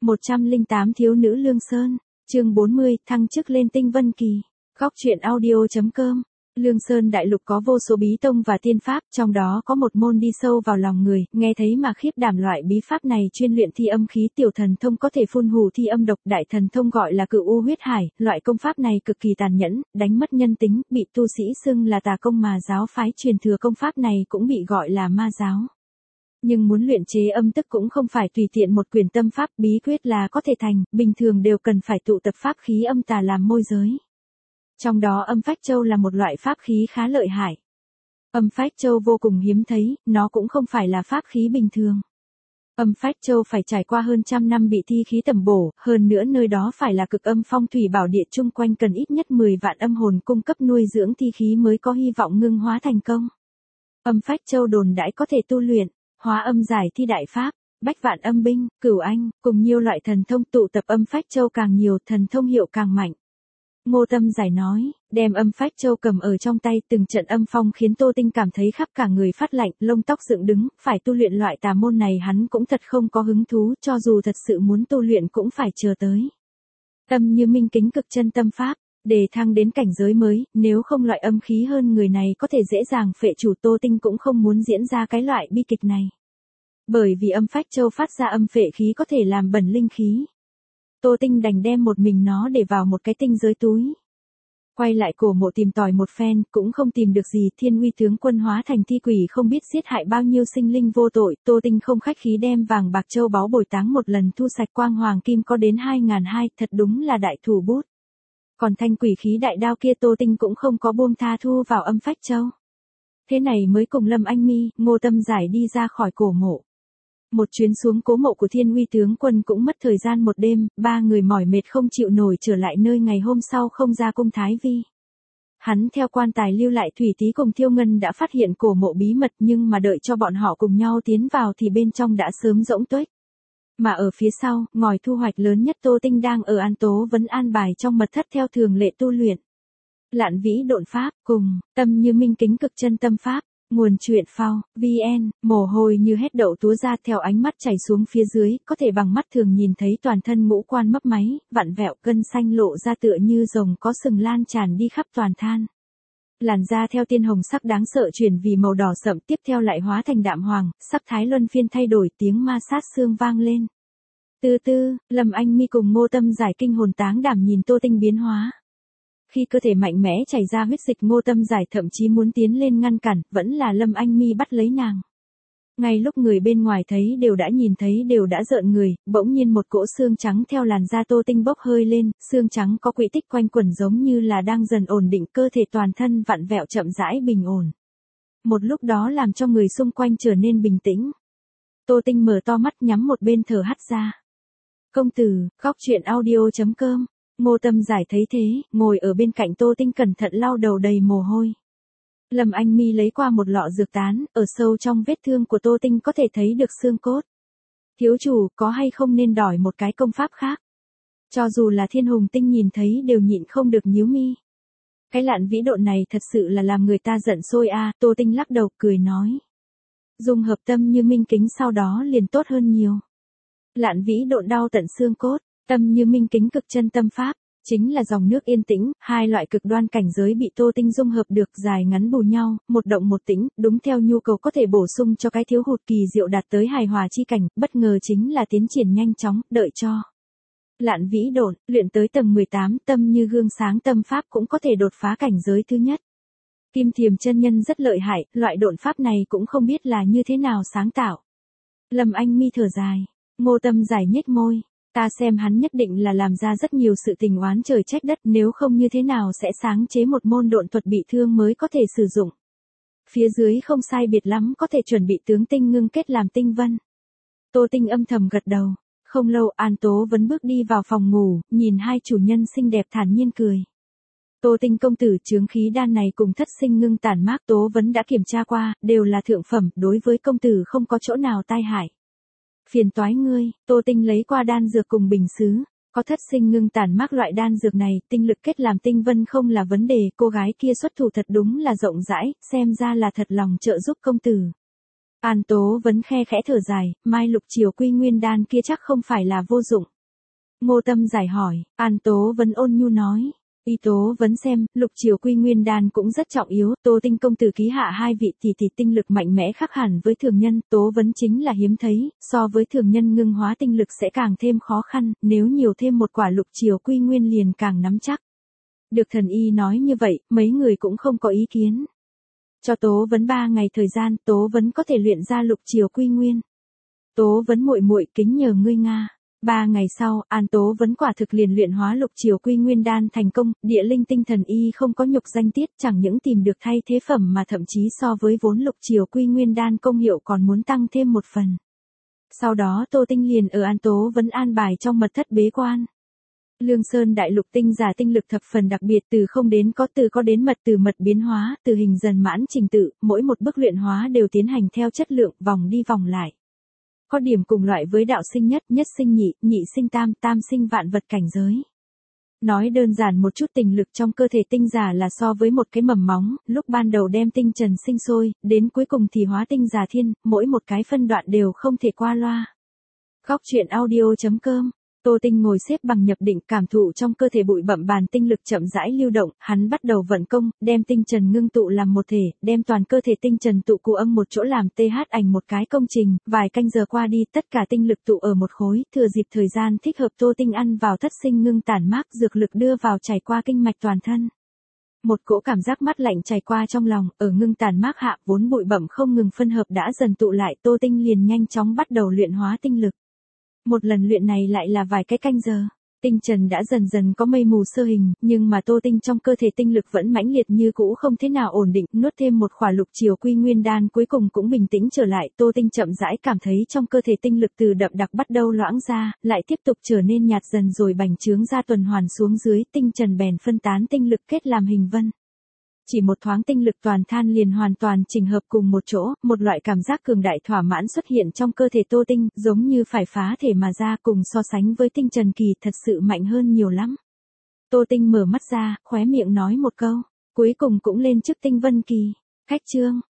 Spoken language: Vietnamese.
108 Thiếu nữ Lương Sơn, chương 40, thăng chức lên tinh vân kỳ. Góc truyện audio.com. Lương Sơn đại lục có vô số bí tông và tiên pháp, trong đó có một môn đi sâu vào lòng người, nghe thấy mà khiếp đảm. Loại bí pháp này chuyên luyện thi âm khí, tiểu thần thông có thể phun hù thi âm độc, đại thần thông gọi là Cửu U huyết hải. Loại công pháp này cực kỳ tàn nhẫn, đánh mất nhân tính, bị tu sĩ xưng là tà công, mà giáo phái truyền thừa công pháp này cũng bị gọi là ma giáo. Nhưng muốn luyện chế âm tức cũng không phải tùy tiện một quyển tâm pháp bí quyết là có thể thành, bình thường đều cần phải tụ tập pháp khí âm tà làm môi giới. Trong đó âm phách châu là một loại pháp khí khá lợi hại. Âm phách châu vô cùng hiếm thấy, nó cũng không phải là pháp khí bình thường. Âm phách châu phải trải qua hơn trăm năm bị thi khí tẩm bổ, hơn nữa nơi đó phải là cực âm phong thủy bảo địa, chung quanh cần ít nhất 10 vạn âm hồn cung cấp nuôi dưỡng thi khí mới có hy vọng ngưng hóa thành công. Âm phách châu đồn đãi có thể tu luyện hóa âm giải thi đại pháp, bách vạn âm binh, cửu anh, cùng nhiều loại thần thông, tụ tập âm phách châu càng nhiều, thần thông hiệu càng mạnh. Ngô Tâm Giải nói, đem âm phách châu cầm ở trong tay, từng trận âm phong khiến Tô Tinh cảm thấy khắp cả người phát lạnh, lông tóc dựng đứng, phải tu luyện loại tà môn này hắn cũng thật không có hứng thú, cho dù thật sự muốn tu luyện cũng phải chờ tới Tâm Như Minh Kính Cực Chân Tâm Pháp, để thăng đến cảnh giới mới, nếu không loại âm khí hơn người này có thể dễ dàng phệ chủ. Tô Tinh cũng không muốn diễn ra cái loại bi kịch này. Bởi vì âm phách châu phát ra âm phệ khí có thể làm bẩn linh khí. Tô Tinh đành đem một mình nó để vào một cái tinh giới túi. Quay lại cổ mộ tìm tòi một phen, cũng không tìm được gì. Thiên Uy tướng quân hóa thành thi quỷ không biết giết hại bao nhiêu sinh linh vô tội. Tô Tinh không khách khí đem vàng bạc châu báu bồi táng một lần, thu sạch quang hoàng kim có đến 2.200, thật đúng là đại thủ bút. Còn thanh quỷ khí đại đao kia Tô Tinh cũng không có buông tha, thu vào âm phách châu. Thế này mới cùng Lâm Anh Mi, Ngô Tâm Giải đi ra khỏi cổ mộ. Một chuyến xuống cố mộ của Thiên Uy tướng quân cũng mất thời gian một đêm, ba người mỏi mệt không chịu nổi trở lại nơi, ngày hôm sau không ra cung Thái Vi. Hắn theo quan tài lưu lại, Thủy Tý cùng Thiêu Ngân đã phát hiện cổ mộ bí mật, nhưng mà đợi cho bọn họ cùng nhau tiến vào thì bên trong đã sớm rỗng tuếch. Mà ở phía sau, ngòi thu hoạch lớn nhất Tô Tinh đang ở An Tố Vấn an bài trong mật thất theo thường lệ tu luyện Lạn Vĩ Độn Pháp cùng Tâm Như Minh Kính Cực Chân Tâm Pháp. Nguồn truyện phao, VN, mồ hôi như hết đậu túa ra, theo ánh mắt chảy xuống phía dưới, có thể bằng mắt thường nhìn thấy toàn thân ngũ quan mấp máy, vặn vẹo, gân xanh lộ ra tựa như rồng có sừng lan tràn đi khắp toàn thân. Làn da theo tiên hồng sắc đáng sợ chuyển vì màu đỏ sậm, tiếp theo lại hóa thành đạm hoàng, sắc thái luân phiên thay đổi, tiếng ma sát xương vang lên. Từ từ, Lâm Anh Mi cùng Ngô Tâm Giải kinh hồn táng đảm nhìn Tô Tinh biến hóa. Khi cơ thể mạnh mẽ chảy ra huyết dịch, Ngô Tâm Giải thậm chí muốn tiến lên ngăn cản, vẫn là Lâm Anh Mi bắt lấy nàng. Ngay lúc người bên ngoài thấy đều đã nhìn thấy, đều đã rợn người, bỗng nhiên một cỗ xương trắng theo làn da Tô Tinh bốc hơi lên, xương trắng có quỹ tích quanh quẩn giống như là đang dần ổn định, cơ thể toàn thân vặn vẹo chậm rãi bình ổn. Một lúc đó làm cho người xung quanh trở nên bình tĩnh. Tô Tinh mở to mắt, nhắm một bên thở hắt ra. Công tử, góc truyện audio.com. Ngô Tâm Giải thấy thế, ngồi ở bên cạnh Tô Tinh cẩn thận lau đầu đầy mồ hôi. Lâm Anh Mi lấy qua một lọ dược tán, ở sâu trong vết thương của Tô Tinh có thể thấy được xương cốt. Thiếu chủ, có hay không nên đòi một cái công pháp khác? Cho dù là Thiên Hùng Tinh nhìn thấy đều nhịn không được nhíu mi. Cái Lạn Vĩ Độn này thật sự là làm người ta giận sôi a. Tô Tinh lắc đầu cười nói. Dùng hợp Tâm Như Minh Kính sau đó liền tốt hơn nhiều. Lạn Vĩ Độn đau tận xương cốt. Tâm Như Minh Kính Cực Chân Tâm Pháp, chính là dòng nước yên tĩnh, hai loại cực đoan cảnh giới bị Tô Tinh dung hợp được, dài ngắn bù nhau, một động một tĩnh, đúng theo nhu cầu, có thể bổ sung cho cái thiếu hụt, kỳ diệu đạt tới hài hòa chi cảnh, bất ngờ chính là tiến triển nhanh chóng, đợi cho Lạn Vĩ Độn luyện tới tầng 18, Tâm Như Gương Sáng Tâm Pháp cũng có thể đột phá cảnh giới thứ nhất. Kim Thiềm chân nhân rất lợi hại, loại độn pháp này cũng không biết là như thế nào sáng tạo. Lâm Anh Mi thở dài, Ngô Tâm Giải nhếch môi. Ta xem hắn nhất định là làm ra rất nhiều sự tình oán trời trách đất, nếu không như thế nào sẽ sáng chế một môn độn thuật bị thương mới có thể sử dụng. Phía dưới không sai biệt lắm, có thể chuẩn bị tướng tinh ngưng kết làm tinh vân. Tô Tinh âm thầm gật đầu. Không lâu, An Tố Vấn bước đi vào phòng ngủ, nhìn hai chủ nhân xinh đẹp thản nhiên cười. Tô Tinh công tử, chướng khí đan này cùng thất sinh ngưng tản mác Tố Vấn đã kiểm tra qua, đều là thượng phẩm, đối với công tử không có chỗ nào tai hại. Phiền toái ngươi. Tô Tinh lấy qua đan dược cùng bình sứ, có thất sinh ngưng tản mác loại đan dược này, tinh lực kết làm tinh vân không là vấn đề, cô gái kia xuất thủ thật đúng là rộng rãi, xem ra là thật lòng trợ giúp công tử. An Tố Vấn khe khẽ thở dài, mai lục triều quy nguyên đan kia chắc không phải là vô dụng. Ngô Tâm giải hỏi, An Tố Vấn ôn nhu nói. Y Tố Vấn xem, lục triều quy nguyên đan cũng rất trọng yếu, Tô Tinh công tử ký hạ hai vị tỷ tinh lực mạnh mẽ khác hẳn với thường nhân, Tố Vấn chính là hiếm thấy, so với thường nhân ngưng hóa tinh lực sẽ càng thêm khó khăn, nếu nhiều thêm một quả lục triều quy nguyên liền càng nắm chắc. Được thần y nói như vậy, mấy người cũng không có ý kiến. Cho Tố Vấn 3 ngày thời gian, Tố Vấn có thể luyện ra lục triều quy nguyên. Tố Vấn muội muội kính nhờ ngươi Nga. 3 ngày sau, An Tố Vấn quả thực liền luyện hóa lục triều quy nguyên đan thành công, địa linh tinh thần y không có nhục danh tiết, chẳng những tìm được thay thế phẩm mà thậm chí so với vốn lục triều quy nguyên đan công hiệu còn muốn tăng thêm một phần. Sau đó Tô Tinh liền ở An Tố Vấn an bài trong mật thất bế quan. Lương Sơn đại lục tinh giả tinh lực thập phần đặc biệt, từ không đến có, từ có đến mật, từ mật biến hóa, từ hình dần mãn trình tự, mỗi một bước luyện hóa đều tiến hành theo chất lượng, vòng đi vòng lại. Có điểm cùng loại với đạo sinh nhất, nhất sinh nhị, nhị sinh tam, tam sinh vạn vật cảnh giới. Nói đơn giản một chút, tình lực trong cơ thể tinh giả là so với một cái mầm móng, lúc ban đầu đem tinh trần sinh sôi, đến cuối cùng thì hóa tinh giả thiên, mỗi một cái phân đoạn đều không thể qua loa. Góc truyện audio.com. Tô Tinh ngồi xếp bằng nhập định, cảm thụ trong cơ thể bụi bặm bàn tinh lực chậm rãi lưu động, hắn bắt đầu vận công, đem tinh trần ngưng tụ làm một thể, đem toàn cơ thể tinh trần tụ cụ âm một chỗ làm TH ảnh một cái công trình, vài canh giờ qua đi, tất cả tinh lực tụ ở một khối, thừa dịp thời gian thích hợp Tô Tinh ăn vào thất sinh ngưng tản mát dược lực đưa vào chảy qua kinh mạch toàn thân. Một cỗ cảm giác mát lạnh chảy qua trong lòng, ở ngưng tàn mát hạ vốn bụi bặm không ngừng phân hợp đã dần tụ lại, Tô Tinh liền nhanh chóng bắt đầu luyện hóa tinh lực. Một lần luyện này lại là vài cái canh giờ. Tinh trần đã dần dần có mây mù sơ hình, nhưng mà Tô Tinh trong cơ thể tinh lực vẫn mãnh liệt như cũ, không thế nào ổn định, nuốt thêm một khỏa lục triều quy nguyên đan cuối cùng cũng bình tĩnh trở lại. Tô Tinh chậm rãi cảm thấy trong cơ thể tinh lực từ đậm đặc bắt đầu loãng ra, lại tiếp tục trở nên nhạt dần rồi bành trướng ra tuần hoàn xuống dưới, tinh trần bèn phân tán tinh lực kết làm hình vân. Chỉ một thoáng tinh lực toàn than liền hoàn toàn chỉnh hợp cùng một chỗ, một loại cảm giác cường đại thỏa mãn xuất hiện trong cơ thể Tô Tinh, giống như phải phá thể mà ra, cùng so sánh với tinh trần kỳ thật sự mạnh hơn nhiều lắm. Tô Tinh mở mắt ra, khóe miệng nói một câu, cuối cùng cũng lên chức tinh vân kỳ. Khách chương.